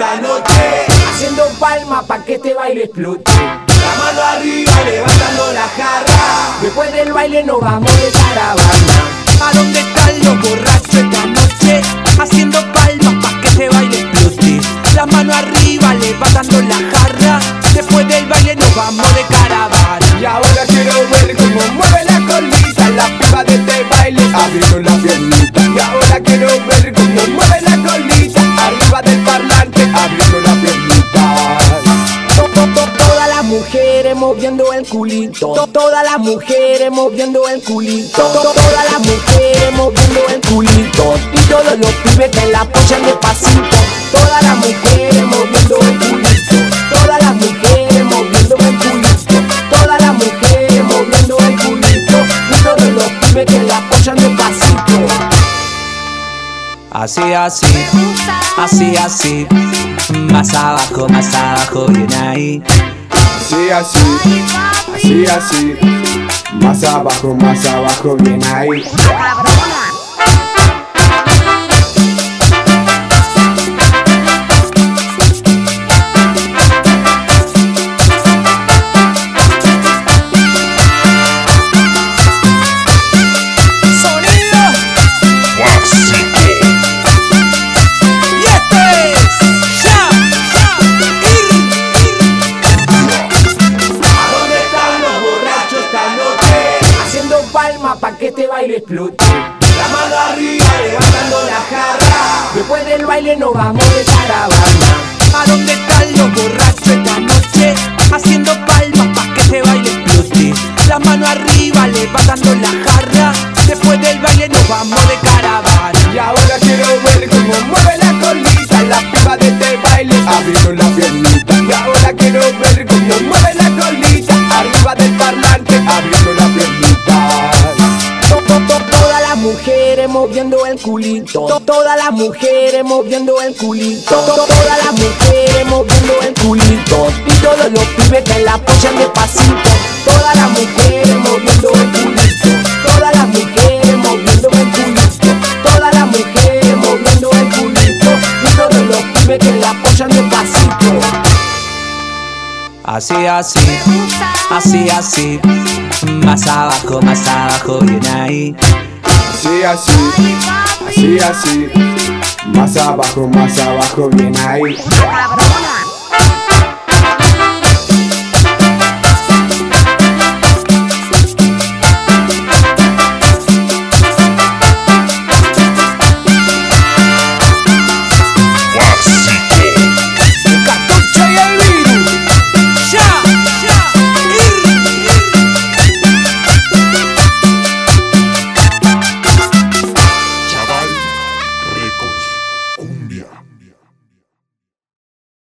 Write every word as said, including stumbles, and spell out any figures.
esta noche, haciendo palmas pa' que este baile explote. la mano arriba levantando la jarra. Después del baile nos vamos de caravana. ¿A dónde están los borrachos esta noche? Haciendo palmas pa' que este baile explote. La mano arriba levantando la jarra. Después del baile nos vamos de caravana. Y ahora quiero ver cómo mueve la colita la piba de este baile, abriendo la piernita. Y ahora quiero ver cómo mueve la colita arriba del parlante, abriendo la piernita. Todas las mujeres moviendo el culito. Todas las mujeres moviendo el culito. Todas las mujeres moviendo el culito. Y todos los pibes que la apoyan despacito. Todas las mujeres moviendo el culito. Todas las mujeres moviendo el culito. Todas las mujeres moviendo el culito. Y todos los pibes que la apoyan despacito. Así, así, así, así. Más abajo, más abajo, bien ahí. Así, así, así, así. Más abajo, más abajo, bien ahí. Palma pa' que este baile explote. La mano arriba levantando la jarra. Después del baile nos vamos de caravana. ¿A dónde están los borrachos esta noche? Haciendo palmas pa' que este baile explote. La mano arriba levantando la jarra. Después del baile nos vamos de caravana. Y ahora quiero ver cómo mueve la colita la piba de este baile, abriendo la piernita. Y ahora quiero ver cómo mueve la colita arriba del parlante, abriendo la piernita. Todas las mujeres moviendo el culito. Todas las mujeres moviendo el culito. Todas las mujeres moviendo el culito. Y todos los pibes que la apoyan despacito. Todas las mujeres moviendo el culito. Todas las mujeres moviendo el culito. Todas las mujeres moviendo el culito. Y todos los pibes que la apoyan despacito. Así, así, así, así. Más abajo, más abajo, bien ahí. Así, así, así, así. Más abajo, más abajo, bien ahí.